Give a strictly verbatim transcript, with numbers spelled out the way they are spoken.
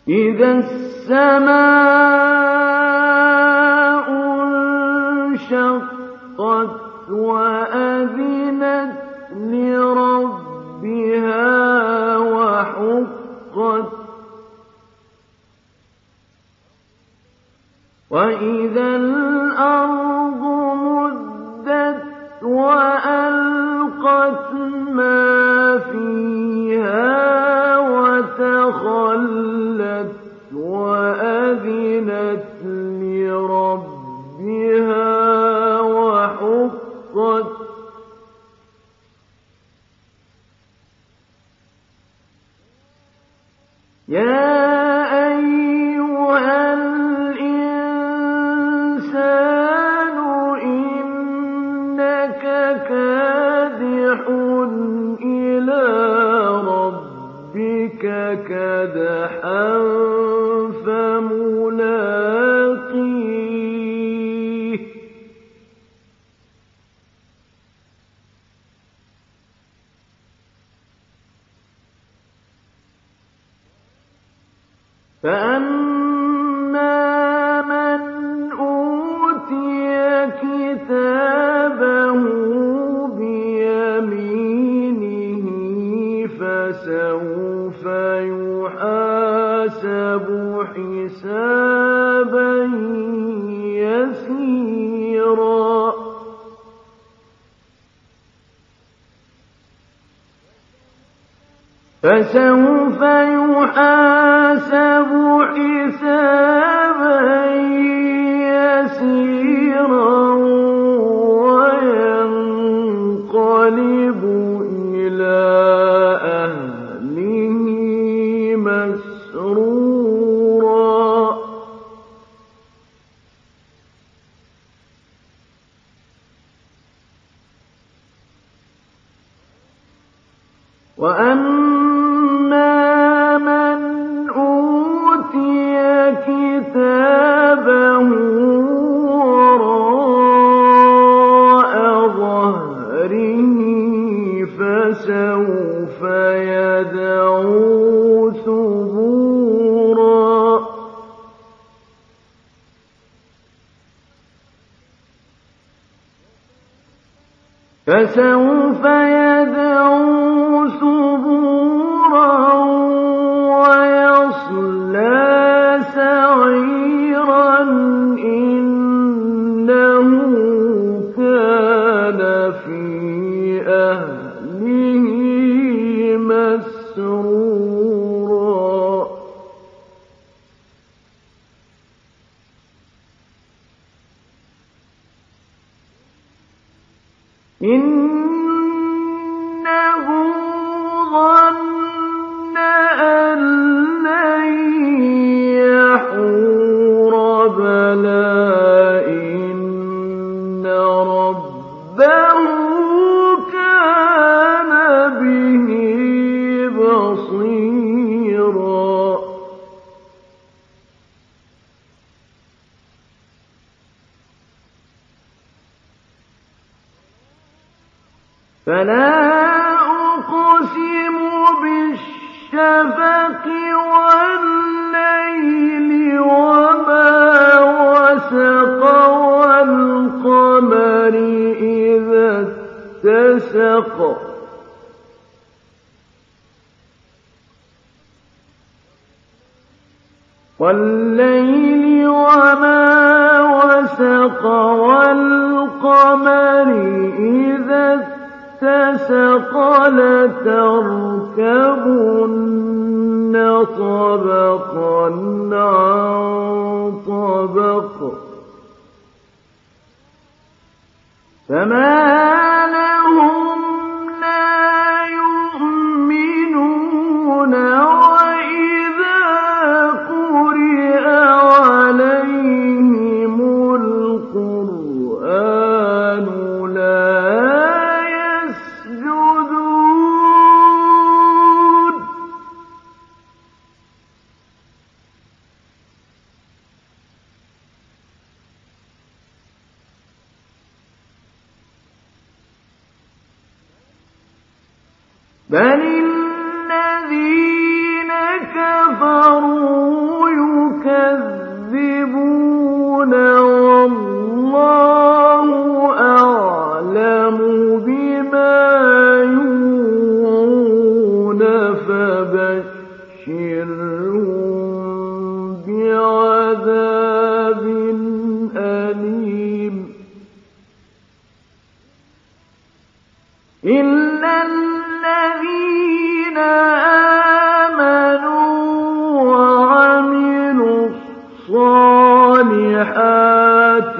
إذا السماء انشقت وأذنت لربها وحقت وإذا الأرض مدت وألقت ما فيها وتخلت وأذنت لربها وحقت يا أيها الإنسان إنك كادح إلى ربك كدحا فملاقيه فأما من أوتي كتابه بيمينه فسوف يحاسب حسابا يسيرا فسوف يحاسب حسابا يسيرا وينقلب إلى أهله مسرورا وأما من أوتي كتابه وراء ظهره فسوف يدعو ثبورا فسوف يدعو ثبورا ويصلى سعيرا إنه كان في أهله مسرورا إنه ظن أن لن يحور بلى إن ربه كان به بصيرا فلا أقسم بالشفق والليل وما وسق والقمر إذا اتسق والليل وما وسق والقمر إذا اتسق لتركبن طبقا عن طبق فما لهم لا يؤمنون وإذا قرئ عليهم القرآن لا يسجدون بل الذين كفروا فبشرهم بعذاب أليم إلا الذين آمنوا وعملوا الصالحات